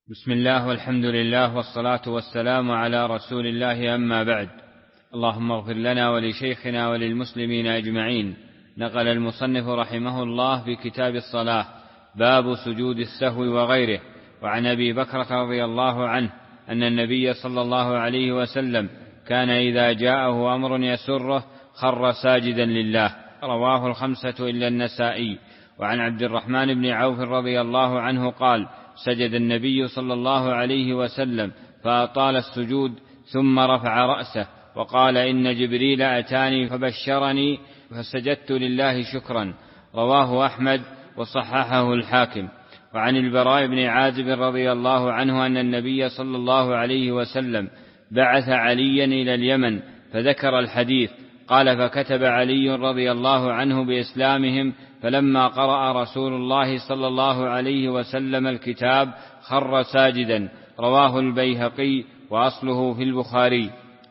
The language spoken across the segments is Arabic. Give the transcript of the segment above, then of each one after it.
بسم الله والحمد لله والصلاة والسلام على رسول الله، أما بعد. اللهم اغفر لنا ولشيخنا وللمسلمين أجمعين. نقل المصنف رحمه الله في كتاب الصلاة باب سجود السهو وغيره. وعن أبي بكرة رضي الله عنه أن النبي صلى الله عليه وسلم كان إذا جاءه أمر يسره خر ساجدا لله. رواه الخمسة إلا النسائي. وعن عبد الرحمن بن عوف رضي الله عنه قال: سجد النبي صلى الله عليه وسلم فأطال السجود ثم رفع رأسه وقال: إن جبريل أتاني فبشرني فسجدت لله شكرا. رواه أحمد وصححه الحاكم. وعن البراء بن عازب رضي الله عنه أن النبي صلى الله عليه وسلم بعث عليا إلى اليمن فذكر الحديث. قال: فكتب علي رضي الله عنه بإسلامهم، فلما قرأ رسول الله صلى الله عليه وسلم الكتاب خر ساجدا. رواه البيهقي وأصله في البخاري.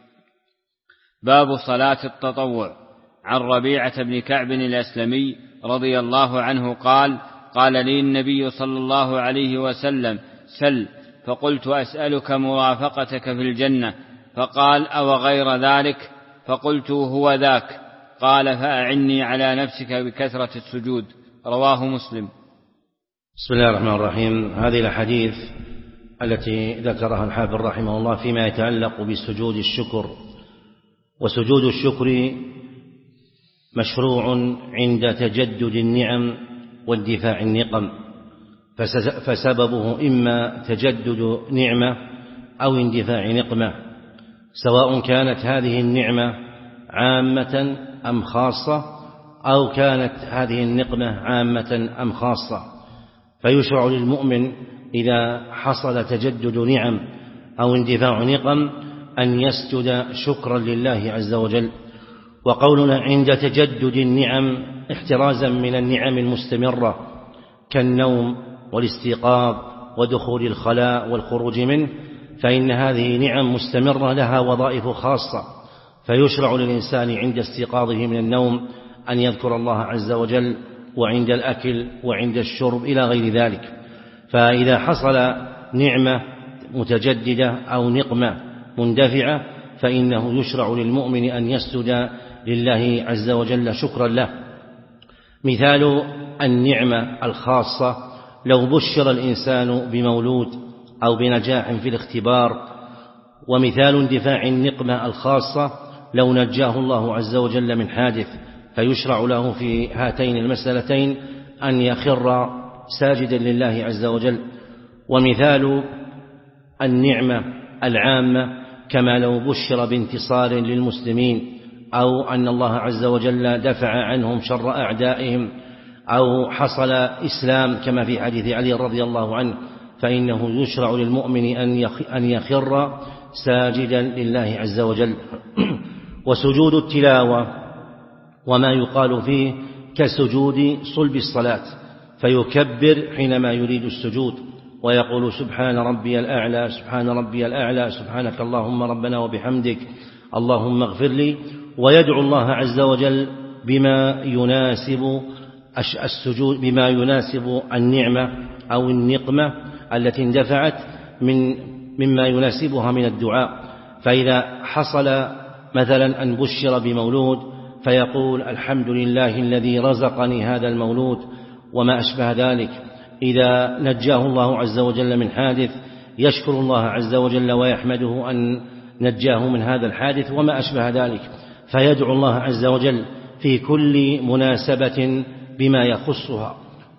باب صلاة التطوع. عن ربيعة بن كعب الأسلمي رضي الله عنه قال: قال لي النبي صلى الله عليه وسلم: سل. فقلت: أسألك مرافقتك في الجنة. فقال: أو غير ذلك؟ فقلت: هو ذاك. قال: فأعني على نفسك بكثرة السجود. رواه مسلم. بسم الله الرحمن الرحيم. هذه الأحاديث التي ذكرها الحافظ رحمه الله فيما يتعلق بسجود الشكر. وسجود الشكر مشروع عند تجدد النعم واندفاع النقم، فسببه إما تجدد نعمة أو اندفاع نقمة، سواء كانت هذه النعمة عامة أم خاصة، أو كانت هذه النقمة عامة أم خاصة. فيشرع للمؤمن إذا حصل تجدد نعم أو اندفاع نقم أن يسجد شكرا لله عز وجل. وقولنا عند تجدد النعم احترازا من النعم المستمرة كالنوم والاستيقاظ ودخول الخلاء والخروج منه، فإن هذه نعم مستمرة لها وظائف خاصة، فيشرع للإنسان عند استيقاظه من النوم أن يذكر الله عز وجل، وعند الأكل وعند الشرب إلى غير ذلك. فإذا حصل نعمة متجددة أو نقمة مندفعة فإنه يشرع للمؤمن أن يسجد لله عز وجل شكرا له. مثال النعمة الخاصة: لو بشر الإنسان بمولود أو بنجاح في الاختبار. ومثال اندفاع النقمة الخاصة: لو نجاه الله عز وجل من حادث، فيشرع له في هاتين المسألتين أن يخر ساجدا لله عز وجل. ومثال النعمة العامة كما لو بشر بانتصار للمسلمين، أو أن الله عز وجل دفع عنهم شر أعدائهم، أو حصل إسلام كما في حديث علي رضي الله عنه، فإنه يشرع للمؤمن أن يخر ساجدا لله عز وجل. وسجود التلاوة وما يقال فيه كسجود صلب الصلاة، فيكبر حينما يريد السجود ويقول: سبحان ربي الأعلى، سبحان ربي الأعلى، سبحانك اللهم ربنا وبحمدك، اللهم اغفر لي، ويدعو الله عز وجل بما يناسب السجود، بما يناسب النعمة أو النقمة التي اندفعت مما يناسبها من الدعاء. فإذا حصل مثلا أن بشر بمولود فيقول: الحمد لله الذي رزقني هذا المولود، وما أشبه ذلك. إذا نجاه الله عز وجل من حادث يشكر الله عز وجل ويحمده أن نجاه من هذا الحادث، وما أشبه ذلك. فيدعو الله عز وجل في كل مناسبة بما يخصها،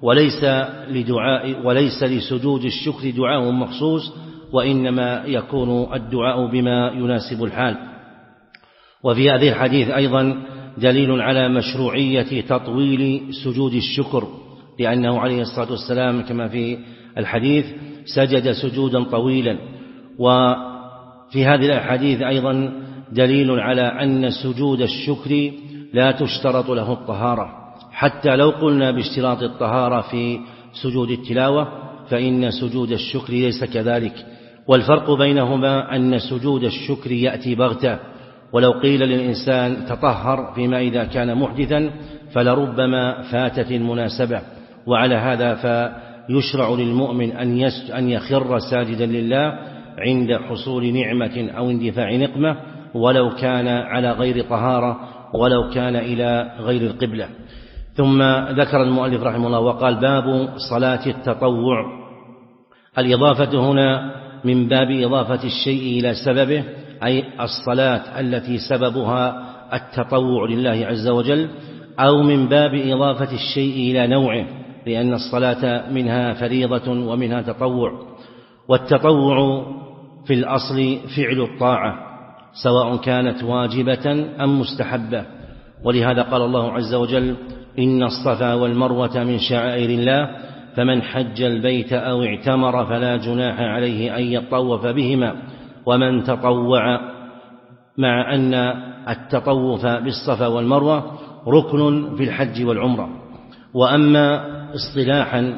وليس لسجود الشكر دعاء مخصوص، وإنما يكون الدعاء بما يناسب الحال. وفي هذه الحديث أيضا دليل على مشروعية تطويل سجود الشكر، لأنه عليه الصلاة والسلام كما في الحديث سجد سجودا طويلا. وفي هذه الحديث أيضا دليل على أن سجود الشكر لا تشترط له الطهارة، حتى لو قلنا باشتراط الطهارة في سجود التلاوة فإن سجود الشكر ليس كذلك. والفرق بينهما أن سجود الشكر يأتي بغتة، ولو قيل للإنسان تطهر فيما إذا كان محدثا فلربما فاتت المناسبة. وعلى هذا يشرع للمؤمن أن يخر ساجدا لله عند حصول نعمة أو اندفاع نقمة، ولو كان على غير طهارة، ولو كان إلى غير القبلة. ثم ذكر المؤلف رحمه الله وقال: باب صلاة التطوع. الإضافة هنا من باب إضافة الشيء إلى سببه، أي الصلاة التي سببها التطوع لله عز وجل، أو من باب إضافة الشيء إلى نوعه، لأن الصلاة منها فريضة ومنها تطوع. والتطوع في الأصل فعل الطاعة، سواء كانت واجبة أم مستحبة، ولهذا قال الله عز وجل: إن الصفا والمروة من شعائر الله فمن حج البيت أو اعتمر فلا جناح عليه أن يطوف بهما ومن تطوع، مع أن التطوف بالصفا والمروة ركن في الحج والعمرة. وأما اصطلاحا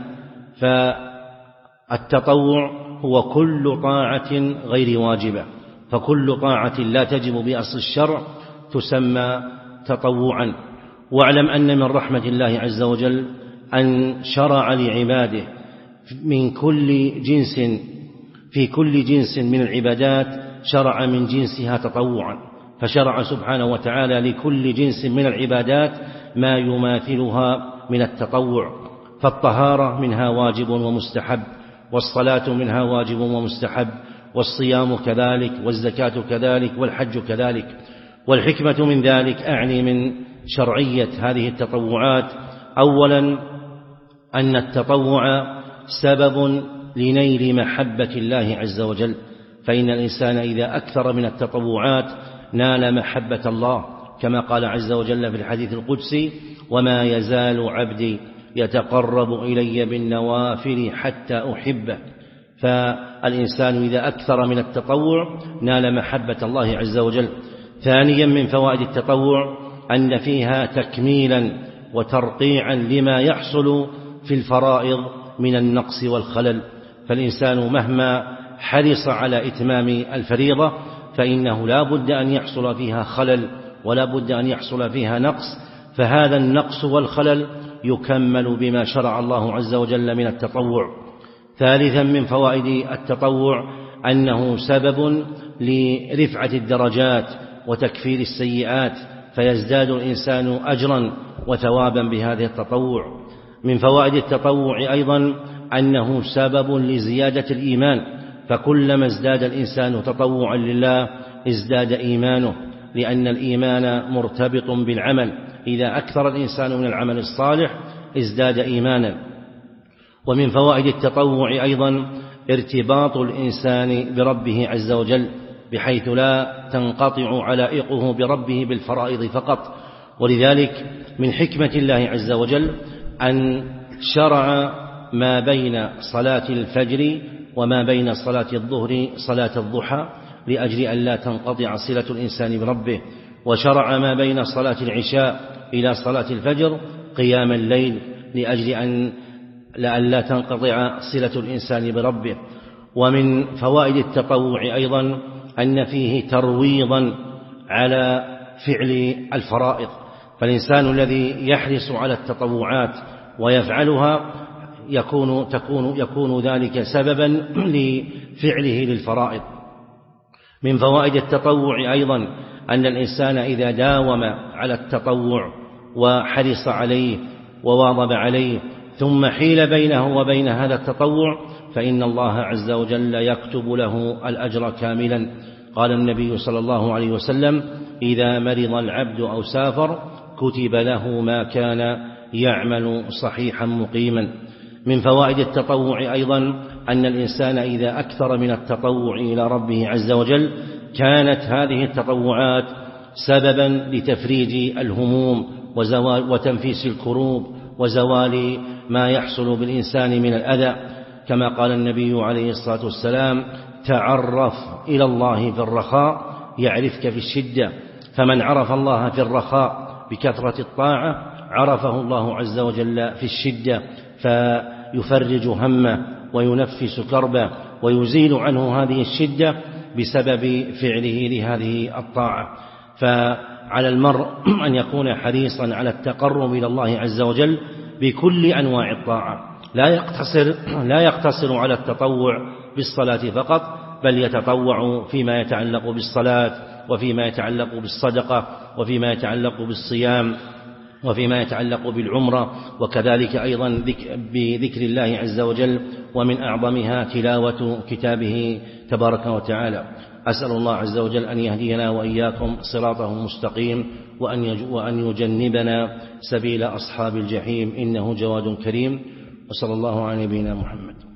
فالتطوع هو كل طاعة غير واجبة، فكل طاعة لا تجب بأصل الشرع تسمى تطوعا. واعلم أن من رحمة الله عز وجل أن شرع لعباده من كل جنس، في كل جنس من العبادات شرع من جنسها تطوعا، فشرع سبحانه وتعالى لكل جنس من العبادات ما يماثلها من التطوع. فالطهارة منها واجب ومستحب، والصلاة منها واجب ومستحب، والصيام كذلك، والزكاة كذلك، والحج كذلك. والحكمة من ذلك، أعني من شرعية هذه التطوعات، أولا أن التطوع سبب لنيل محبة الله عز وجل، فإن الإنسان إذا أكثر من التطوعات نال محبة الله، كما قال عز وجل في الحديث القدسي: وما يزال عبدي يتقرب إلي بالنوافل حتى أحبه. فالإنسان إذا أكثر من التطوع نال محبة الله عز وجل. ثانيا من فوائد التطوع أن فيها تكميلا وترقيعا لما يحصل في الفرائض من النقص والخلل، فالإنسان مهما حرص على إتمام الفريضة فإنه لا بد أن يحصل فيها خلل ولا بد أن يحصل فيها نقص، فهذا النقص والخلل يكمل بما شرع الله عز وجل من التطوع. ثالثا من فوائد التطوع أنه سبب لرفعة الدرجات وتكفير السيئات، فيزداد الإنسان أجرا وثوابا بهذا التطوع. من فوائد التطوع أيضا أنه سبب لزيادة الإيمان، فكلما ازداد الإنسان تطوعا لله ازداد إيمانه، لأن الإيمان مرتبط بالعمل، إذا أكثر الإنسان من العمل الصالح ازداد إيمانا. ومن فوائد التطوع أيضا ارتباط الإنسان بربه عز وجل، بحيث لا تنقطع علائقه بربه بالفرائض فقط. ولذلك من حكمة الله عز وجل أن شرع ما بين صلاة الفجر وما بين صلاة الظهر صلاة الضحى، لأجل أن لا تنقطع صلة الإنسان بربه، وشرع ما بين صلاة العشاء إلى صلاة الفجر قيام الليل، لأجل أن لا تنقطع صلة الإنسان بربه. ومن فوائد التطوع أيضا أن فيه ترويضا على فعل الفرائض، فالإنسان الذي يحرص على التطوعات ويفعلها يكون ذلك سببا لفعله للفرائض. من فوائد التطوع أيضا أن الإنسان إذا داوم على التطوع وحرص عليه وواظب عليه ثم حيل بينه وبين هذا التطوع فإن الله عز وجل يكتب له الأجر كاملا. قال النبي صلى الله عليه وسلم: إذا مرض العبد أو سافر كتب له ما كان يعمل صحيحا مقيما. من فوائد التطوع أيضا أن الإنسان إذا أكثر من التطوع إلى ربه عز وجل كانت هذه التطوعات سببا لتفريج الهموم وتنفيس الكروب وزوال ما يحصل بالإنسان من الأذى، كما قال النبي عليه الصلاة والسلام: تعرف إلى الله في الرخاء يعرفك في الشدة، فمن عرف الله في الرخاء بكثرة الطاعة عرفه الله عز وجل في الشدة، فيفرج همه وينفس كربه ويزيل عنه هذه الشدة بسبب فعله لهذه الطاعة. فعلى المرء أن يكون حريصا على التقرب إلى الله عز وجل بكل أنواع الطاعة، لا يقتصر على التطوع بالصلاة فقط، بل يتطوع فيما يتعلق بالصلاة، وفيما يتعلق بالصدقة، وفيما يتعلق بالصيام، وفيما يتعلق بالعمرة، وكذلك أيضا بذكر الله عز وجل، ومن أعظمها تلاوة كتابه تبارك وتعالى. أسأل الله عز وجل أن يهدينا وإياكم صراطه المستقيم، وأن يجنبنا سبيل أصحاب الجحيم، إنه جواد كريم. وصلى الله على نبينا محمد.